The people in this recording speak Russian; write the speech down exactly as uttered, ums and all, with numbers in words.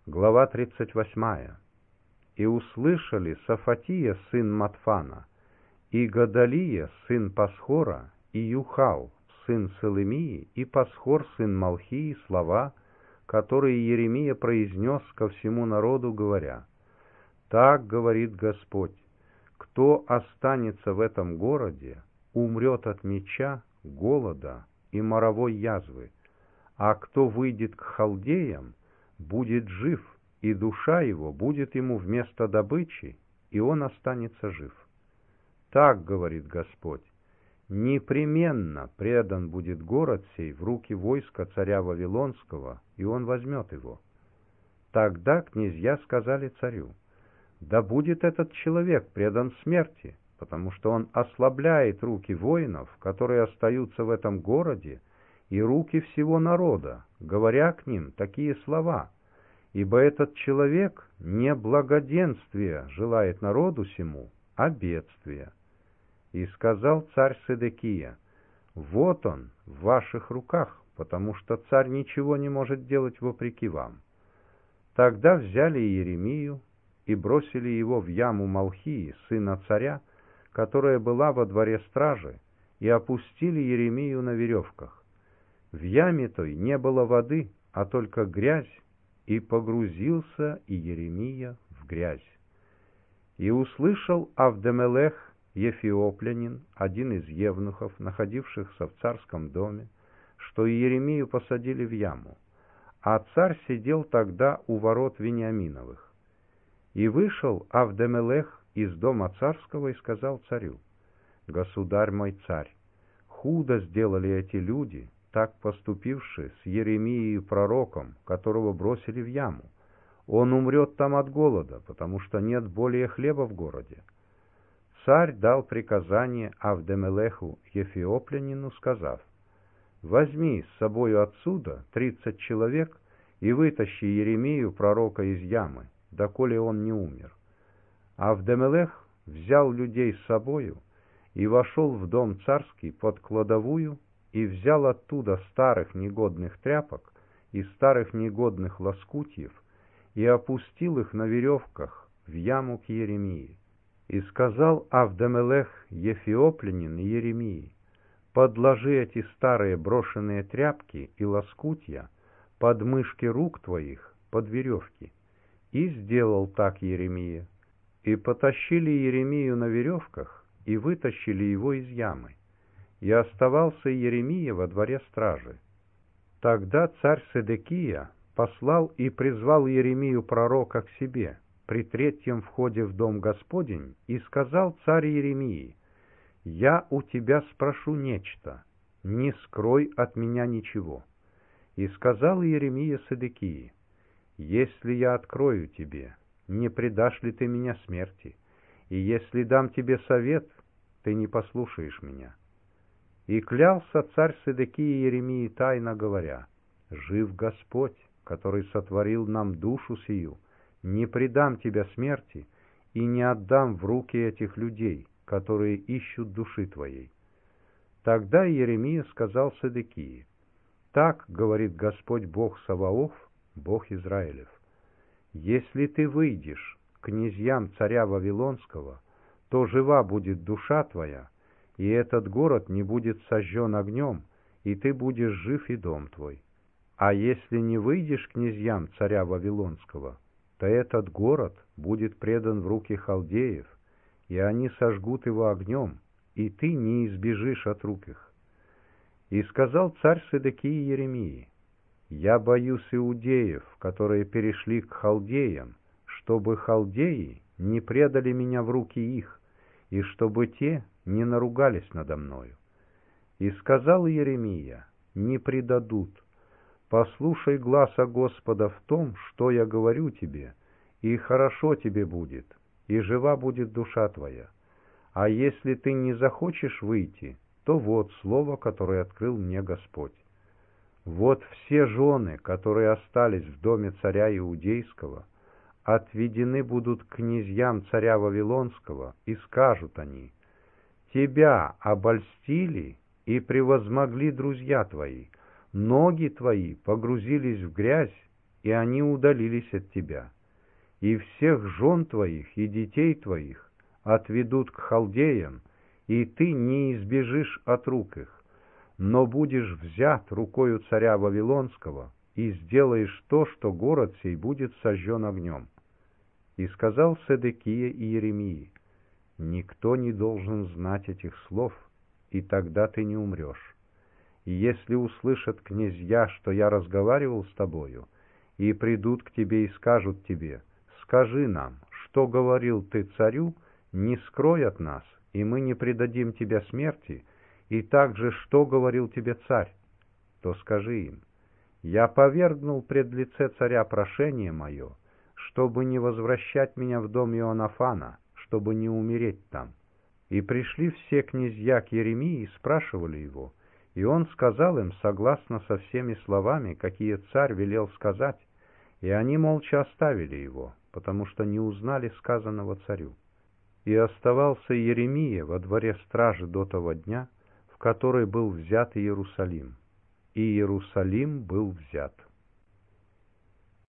Глава тридцать восьмая. «И услышали Сафатия, сын Матфана, и Гадалия, сын Пасхора, и Юхал, сын Салемии, и Пасхор, сын Малхии, слова, которые Иеремия произнес ко всему народу, говоря: «Так говорит Господь, кто останется в этом городе, умрет от меча, голода и моровой язвы, а кто выйдет к халдеям, будет жив, и душа его будет ему вместо добычи, и он останется жив. Так говорит Господь: непременно предан будет город сей в руки войска царя Вавилонского, и он возьмет его». Тогда князья сказали царю: «Да будет этот человек предан смерти, потому что он ослабляет руки воинов, которые остаются в этом городе, и руки всего народа, говоря к ним такие слова, ибо этот человек не благоденствия желает народу сему, а бедствия». И сказал царь Седекия: «Вот он в ваших руках, потому что царь ничего не может делать вопреки вам». Тогда взяли Иеремию и бросили его в яму Малхии, сына царя, которая была во дворе стражи, и опустили Иеремию на веревках. В яме той не было воды, а только грязь, и погрузился Иеремия в грязь. И услышал Авдемелех Ефиоплянин, один из евнухов, находившихся в царском доме, что Иеремию посадили в яму, а царь сидел тогда у ворот Вениаминовых. И вышел Авдемелех из дома царского и сказал царю: «Государь мой царь, худо сделали эти люди, так поступившие с Иеремией пророком, которого бросили в яму. Он умрет там от голода, потому что нет более хлеба в городе». Царь дал приказание Авдемелеху Ефиоплянину, сказав: «Возьми с собою отсюда тридцать человек и вытащи Иеремию пророка из ямы, доколе он не умер». Авдемелех взял людей с собою и вошел в дом царский под кладовую, и взял оттуда старых негодных тряпок и старых негодных лоскутьев, и опустил их на веревках в яму к Иеремии. И сказал Авдемелех Ефиоплянин Иеремии: «Подложи эти старые брошенные тряпки и лоскутья под мышки рук твоих, под веревки». И сделал так Иеремия. И потащили Иеремию на веревках, и вытащили его из ямы. И оставался Иеремия во дворе стражи. Тогда царь Седекия послал и призвал Иеремию пророка к себе при третьем входе в дом Господень, и сказал царь Иеремии: «Я у тебя спрошу нечто, не скрой от меня ничего». И сказал Иеремия Седекии: «Если я открою тебе, не предашь ли ты меня смерти? И если дам тебе совет, ты не послушаешь меня». И клялся царь Седекия Иеремии тайно, говоря: «Жив Господь, который сотворил нам душу сию, не предам тебя смерти и не отдам в руки этих людей, которые ищут души твоей». Тогда Иеремия сказал Седекии: «Так говорит Господь Бог Саваоф, Бог Израилев: если ты выйдешь к князьям царя Вавилонского, то жива будет душа твоя, и этот город не будет сожжен огнем, и ты будешь жив, и дом твой. А если не выйдешь к князьям царя Вавилонского, то этот город будет предан в руки халдеев, и они сожгут его огнем, и ты не избежишь от рук их». И сказал царь Седекии Иеремии: «Я боюсь иудеев, которые перешли к халдеям, чтобы халдеи не предали меня в руки их, и чтобы те не наругались надо мною». И сказал Иеремия: «Не предадут. Послушай гласа Господа в том, что я говорю тебе, и хорошо тебе будет, и жива будет душа твоя. А если ты не захочешь выйти, то вот слово, которое открыл мне Господь. Вот все жены, которые остались в доме царя Иудейского, отведены будут к князьям царя Вавилонского, и скажут они: тебя обольстили и превозмогли друзья твои, ноги твои погрузились в грязь, и они удалились от тебя. И всех жен твоих и детей твоих отведут к халдеям, и ты не избежишь от рук их, но будешь взят рукою царя Вавилонского, и сделаешь то, что город сей будет сожжен огнем». И сказал Седекия и Иеремии: «Никто не должен знать этих слов, и тогда ты не умрешь. И если услышат князья, что я разговаривал с тобою, и придут к тебе и скажут тебе: скажи нам, что говорил ты царю, не скрой от нас, и мы не предадим тебя смерти, и также, что говорил тебе царь, то скажи им: я повергнул пред лице царя прошение мое, чтобы не возвращать меня в дом Иоаннафана, чтобы не умереть там». И пришли все князья к Иеремии и спрашивали его, и он сказал им согласно со всеми словами, какие царь велел сказать, и они молча оставили его, потому что не узнали сказанного царю. И оставался Иеремия во дворе стражи до того дня, в который был взят Иерусалим. И Иерусалим был взят.